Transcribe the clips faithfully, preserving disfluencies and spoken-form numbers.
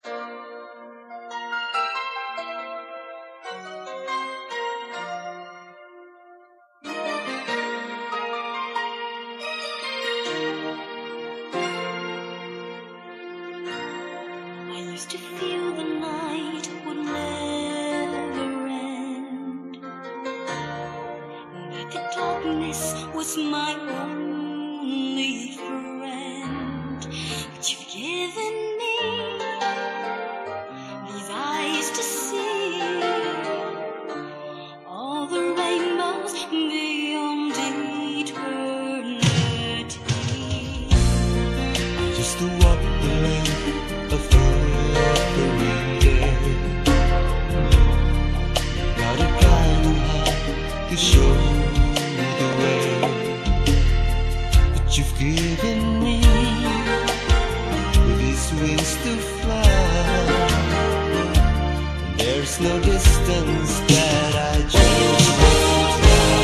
I used to feel the night would never end, that the darkness was my only friend. But you've given me these eyes to see all the rainbows beyond eternity. I used to walk the length of every day, not a guide who had to show me the way. But you've given me these wings to fly, and there's no distance that I just won't fly.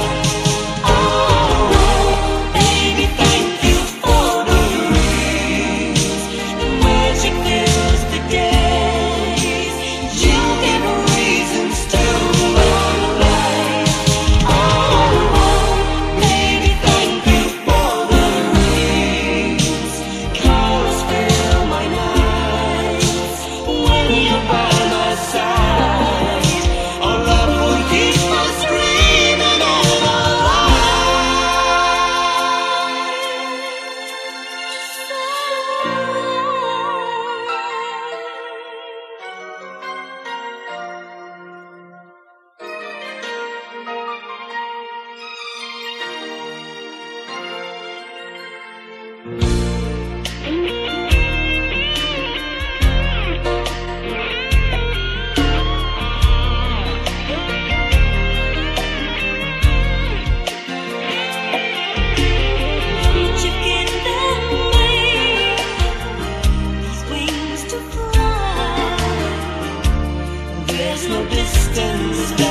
Oh, baby, thank you for the rays. The magic fills the days. You give reasons to my life. Oh, baby, thank you for the rays. Colors fill my nights when you're by my side. Our love will keep us dreaming and You've given me these wings to fly. there's no distance that